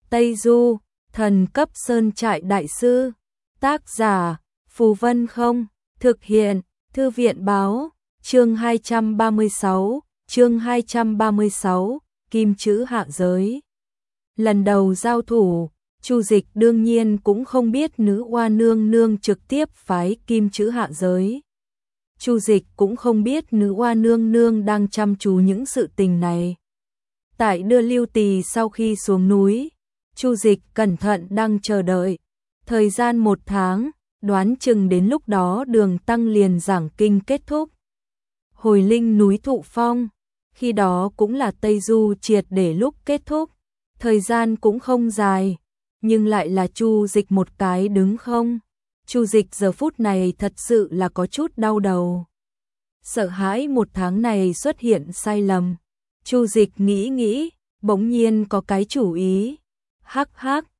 Tây Du, thần cấp sơn trại đại sư. Tác giả, Phù Vân Không. Thực hiện, Thư viện báo. Chương 236, Kim chữ hạ giới. Lần đầu giao thủ, Chu Dịch đương nhiên cũng không biết nữ oa nương nương trực tiếp phái kim chữ hạ giới. Chu Dịch cũng không biết nữ oa nương nương đang chăm chú những sự tình này. Tại đưa Lưu Tỳ sau khi xuống núi, Chu Dịch cẩn thận đang chờ đợi. Thời gian 1 tháng, đoán chừng đến lúc đó Đường Tăng liền giảng kinh kết thúc. Hồi linh núi Thụ Phong, khi đó cũng là Tây Du triệt để lúc kết thúc. Thời gian cũng không dài, nhưng lại là Chu Dịch một cái đứng không. Chu Dịch giờ phút này thật sự là có chút đau đầu. Sợ hãi 1 tháng này xuất hiện sai lầm. Chu Dịch nghĩ, bỗng nhiên có cái chủ ý. Hắc,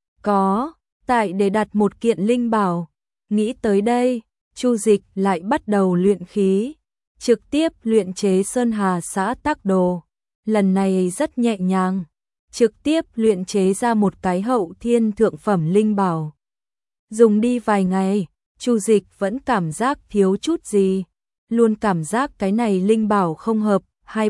có, tại để đặt một kiện linh bảo. Nghĩ tới đây, Chu Dịch lại bắt đầu luyện khí, trực tiếp luyện chế Sơn Hà Xã Tắc Đồ. Lần này rất nhẹ nhàng, trực tiếp luyện chế ra một cái hậu thiên thượng phẩm linh bảo. Dùng đi vài ngày, Chu Dịch vẫn cảm giác thiếu chút gì, luôn cảm giác cái này linh bảo không hợp.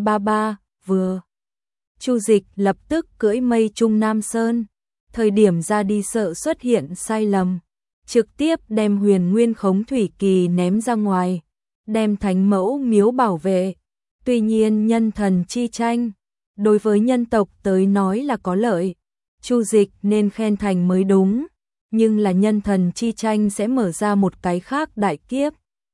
233 vừa. Chu Dịch lập tức cưỡi mây Trung Nam Sơn, thời điểm ra đi sợ xuất hiện sai lầm, trực tiếp đem Huyền Nguyên Khống Thủy Kỳ ném ra ngoài, đem Thánh Mẫu Miếu bảo vệ. Tuy nhiên nhân thần chi tranh, đối với nhân tộc tới nói là có lợi, Chu Dịch nên khen thành mới đúng, nhưng là nhân thần chi tranh sẽ mở ra một cái khác đại kiếp.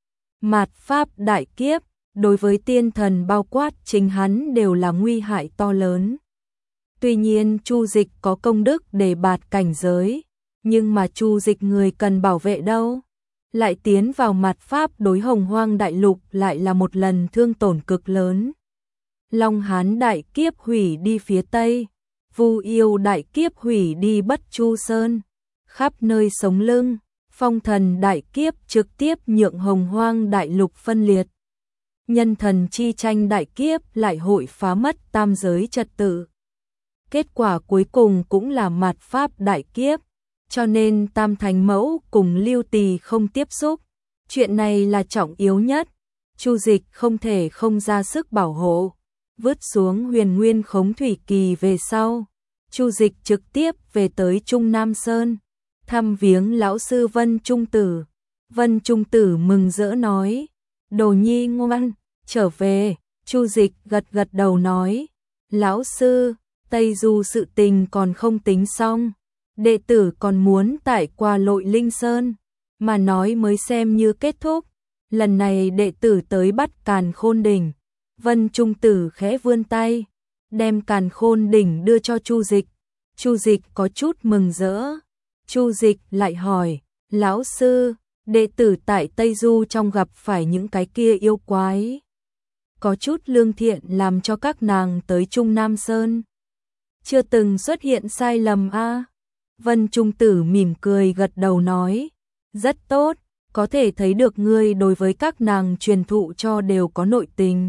Mạt Pháp đại kiếp, đối với tiên thần bao quát chính hắn đều là nguy hại to lớn. Tuy nhiên Chu Dịch có công đức để bạt cảnh giới, nhưng mà Chu Dịch người cần bảo vệ đâu? Lại tiến vào mạt Pháp đối Hồng Hoang đại lục lại là một lần thương tổn cực lớn. Long Hán đại kiếp hủy đi phía Tây, Vu Yêu đại kiếp hủy đi Bất Chu Sơn, khắp nơi sống lưng, Phong Thần đại kiếp trực tiếp nhượng Hồng Hoang đại lục phân liệt. Nhân thần chi tranh đại kiếp lại hội phá mất tam giới trật tự. Kết quả cuối cùng cũng là mạt Pháp đại kiếp, cho nên Tam Thánh Mẫu cùng Lưu Tỳ không tiếp xúc. Chuyện này là trọng yếu nhất, Chu Dịch không thể không ra sức bảo hộ. Vứt xuống Huyền Nguyên Khống Thủy Kỳ về sau, Chu Dịch trực tiếp về tới Trung Nam Sơn, thăm viếng lão sư Vân Trung Tử. Vân Trung Tử mừng rỡ nói: "Đồ nhi ngoan, trở về." Chu Dịch gật đầu nói: "Lão sư, Tây Du sự tình còn không tính xong, đệ tử còn muốn tải qua Lội Linh Sơn, mà nói mới xem như kết thúc. Lần này đệ tử tới bắt Càn Khôn Đỉnh." Vân Trung Tử khẽ vươn tay, đem Càn Khôn Đỉnh đưa cho Chu Dịch. Chu Dịch có chút mừng rỡ. Chu Dịch lại hỏi: "Lão sư, đệ tử tại Tây Du trong gặp phải những cái kia yêu quái, có chút lương thiện làm cho các nàng tới Trung Nam Sơn, chưa từng xuất hiện sai lầm a?" Vân Trung Tử mỉm cười gật đầu nói: "Rất tốt, có thể thấy được ngươi đối với các nàng truyền thụ cho đều có nội tình.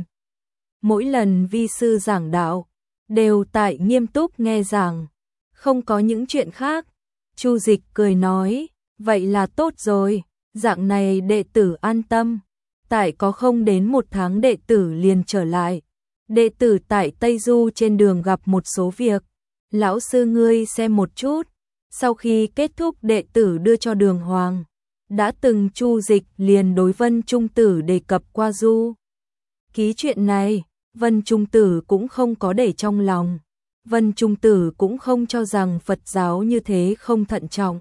Mỗi lần vi sư giảng đạo, đều tại nghiêm túc nghe giảng, không có những chuyện khác." Chu Dịch cười nói: "Vậy là tốt rồi, dạng này đệ tử an tâm. Tại có không đến 1 tháng đệ tử liền trở lại. Đệ tử tại Tây Du trên đường gặp một số việc, lão sư ngươi xem một chút." Sau khi kết thúc đệ tử đưa cho Đường Hoàng, đã từng Chu Dịch liền đối Vân Trung Tử đề cập qua Du ký chuyện này. Vân Trung Tử cũng không có để trong lòng. Vân Trung Tử cũng không cho rằng Phật giáo như thế không thận trọng.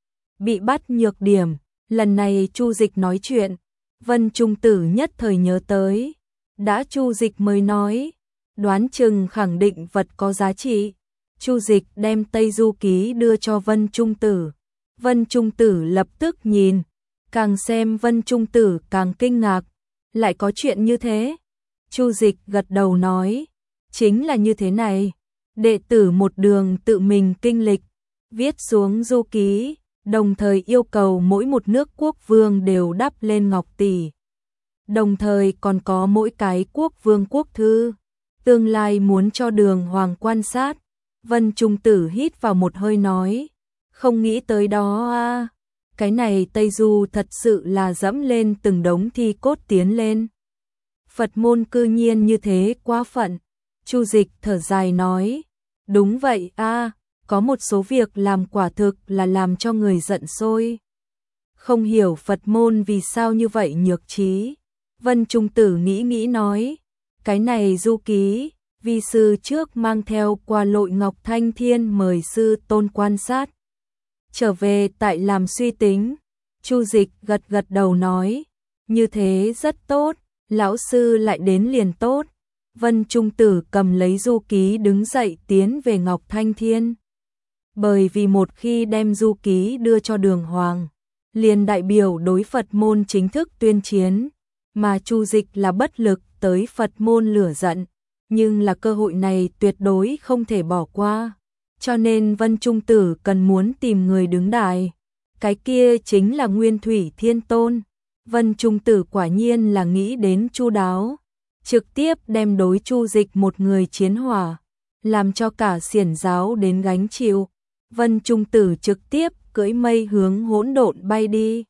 Bị bắt nhược điểm, lần này Chu Dịch nói chuyện, Vân Trung Tử nhất thời nhớ tới. Đã Chu Dịch mới nói, đoán chừng khẳng định vật có giá trị. Chu Dịch đem Tây Du ký đưa cho Vân Trung Tử. Vân Trung Tử lập tức nhìn, càng xem Vân Trung Tử càng kinh ngạc. Lại có chuyện như thế? Chu Dịch gật đầu nói, chính là như thế này. Đệ tử một đường tự mình kinh lịch, viết xuống du ký, đồng thời yêu cầu mỗi một nước quốc vương đều đắp lên ngọc tỷ. Đồng thời còn có mỗi cái quốc vương quốc thư, tương lai muốn cho Đường Hoàng quan sát. Vân Trung Tử hít vào một hơi nói, không nghĩ tới đó a. Cái này Tây Du thật sự là dẫm lên từng đống thi cốt tiến lên. Phật môn cư nhiên như thế quá phận. Chu Dịch thở dài nói, đúng vậy a, có một số việc làm quả thực là làm cho người giận sôi. Không hiểu Phật môn vì sao như vậy nhược trí. Vân Trung Tử nghĩ nói, cái này Du ký, vi sư trước mang theo qua Lội Ngọc Thanh Thiên mời sư tôn quan sát. Trở về tại làm suy tính. Chu Dịch gật đầu nói, như thế rất tốt, lão sư lại đến liền tốt. Vân Trung Tử cầm lấy Du ký đứng dậy tiến về Ngọc Thanh Thiên. Bởi vì một khi đem Du ký đưa cho Đường Hoàng, liền đại biểu đối Phật môn chính thức tuyên chiến, mà Chu Dịch là bất lực tới Phật môn lửa giận, nhưng là cơ hội này tuyệt đối không thể bỏ qua. Cho nên Vân Trung Tử cần muốn tìm người đứng đài. Cái kia chính là Nguyên Thủy Thiên Tôn. Vân Trung Tử quả nhiên là nghĩ đến chu đáo, trực tiếp đem đối Chu Dịch một người chiến hỏa, làm cho cả xiển giáo đến gánh chịu. Vân Trung Tử trực tiếp cưỡi mây hướng hỗn độn bay đi.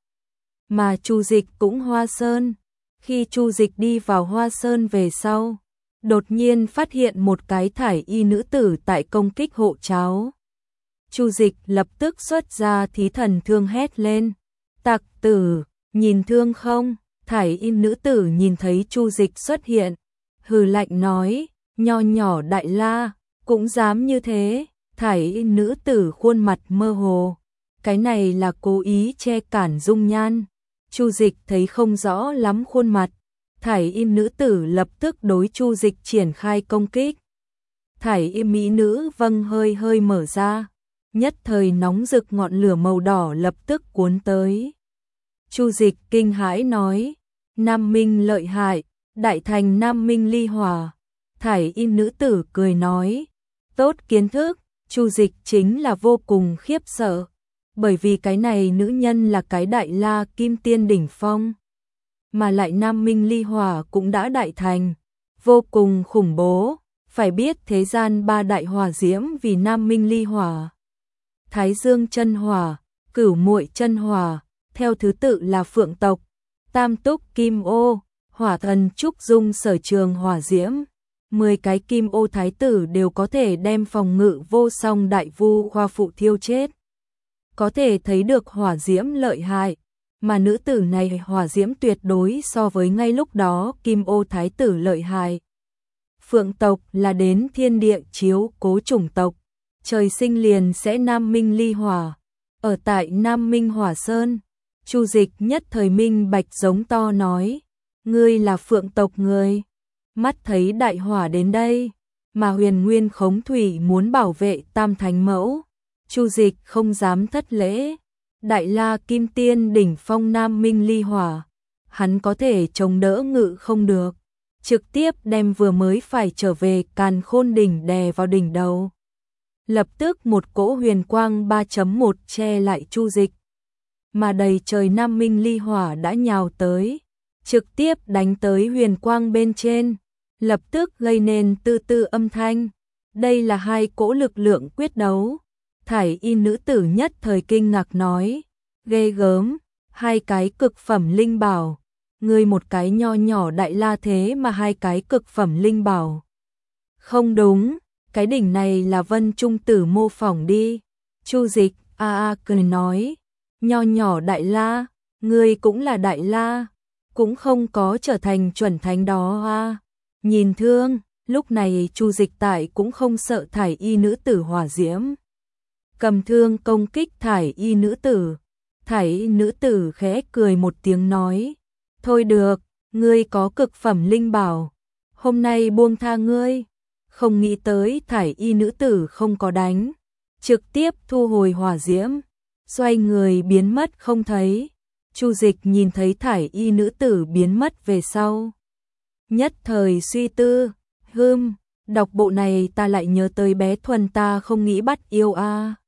Mà Chu Dịch cũng Hoa Sơn. Khi Chu Dịch đi vào Hoa Sơn về sau, đột nhiên phát hiện một cái thải y nữ tử tại công kích hộ cháo. Chu Dịch lập tức xuất ra thí thần thương hét lên, tặc tử, nhìn thương không? Thải y nữ tử nhìn thấy Chu Dịch xuất hiện, hừ lạnh nói, nho nhỏ Đại La, cũng dám như thế. Thải y nữ tử khuôn mặt mơ hồ, cái này là cố ý che cản dung nhan. Chu Dịch thấy không rõ lắm khuôn mặt, thải y nữ tử lập tức đối Chu Dịch triển khai công kích. Thải y mỹ nữ vâng hơi mở ra, nhất thời nóng rực ngọn lửa màu đỏ lập tức cuốn tới. Chu Dịch kinh hãi nói, Nam Minh lợi hại, đại thành Nam Minh ly hỏa. Thải y nữ tử cười nói, tốt kiến thức. Chu Dịch chính là vô cùng khiếp sợ, bởi vì cái này nữ nhân là cái Đại La Kim Tiên đỉnh phong, mà lại Nam Minh ly hỏa cũng đã đại thành, vô cùng khủng bố. Phải biết thế gian ba đại hỏa diễm vì Nam Minh ly hỏa: Thái Dương chân hỏa, Cửu Muội chân hỏa, theo thứ tự là Phượng tộc, Tam Túc Kim Ô, Hỏa Thần Trúc Dung Sở Trường hỏa diễm. 10 cái Kim Ô thái tử đều có thể đem phòng ngự vô song đại vu Hoa Phụ thiêu chết. Có thể thấy được hỏa diễm lợi hại, mà nữ tử này hỏa diễm tuyệt đối so với ngay lúc đó Kim Ô thái tử lợi hại. Phượng tộc là đến thiên địa chiếu cố chủng tộc, trời sinh liền sẽ Nam Minh ly hỏa. Ở tại Nam Minh Hỏa Sơn, Chu Dịch nhất thời minh bạch giống to nói, ngươi là Phượng tộc người. Mắt thấy đại hỏa đến đây, mà Huyền Nguyên Khống Thủy muốn bảo vệ Tam Thánh Mẫu, Chu Dịch không dám thất lễ. Đại La Kim Tiên đỉnh phong Nam Minh ly hỏa, hắn có thể chống đỡ ngự không được, trực tiếp đem vừa mới phải trở về Càn Khôn đỉnh đè vào đỉnh đầu. Lập tức một cỗ huyền quang 3.1 che lại Chu Dịch, mà đầy trời Nam Minh ly hỏa đã nhào tới, trực tiếp đánh tới huyền quang bên trên, lập tức gây nên tư tư âm thanh. Đây là hai cỗ lực lượng quyết đấu. Thải y nữ tử nhất thời kinh ngạc nói, ghê gớm, hai cái cực phẩm linh bảo, ngươi một cái nho nhỏ Đại La thế mà hai cái cực phẩm linh bảo. Không đúng, cái đỉnh này là Vân Trung Tử mô phỏng đi. Chu Dịch cười nói, nho nhỏ Đại La, ngươi cũng là Đại La, cũng không có trở thành chuẩn thánh đó a. Nhìn thương, lúc này Chu Dịch tại cũng không sợ thải y nữ tử hỏa diễm, cầm thương công kích thải y nữ tử. Thải y nữ tử khẽ cười một tiếng nói, thôi được, ngươi có cực phẩm linh bảo, hôm nay buông tha ngươi. Không nghĩ tới thải y nữ tử không có đánh, trực tiếp thu hồi hỏa diễm, xoay người biến mất không thấy. Chu Dịch nhìn thấy thải y nữ tử biến mất về sau, nhất thời suy tư, đọc bộ này ta lại nhớ tới bé Thuần ta không nghĩ bắt yêu a.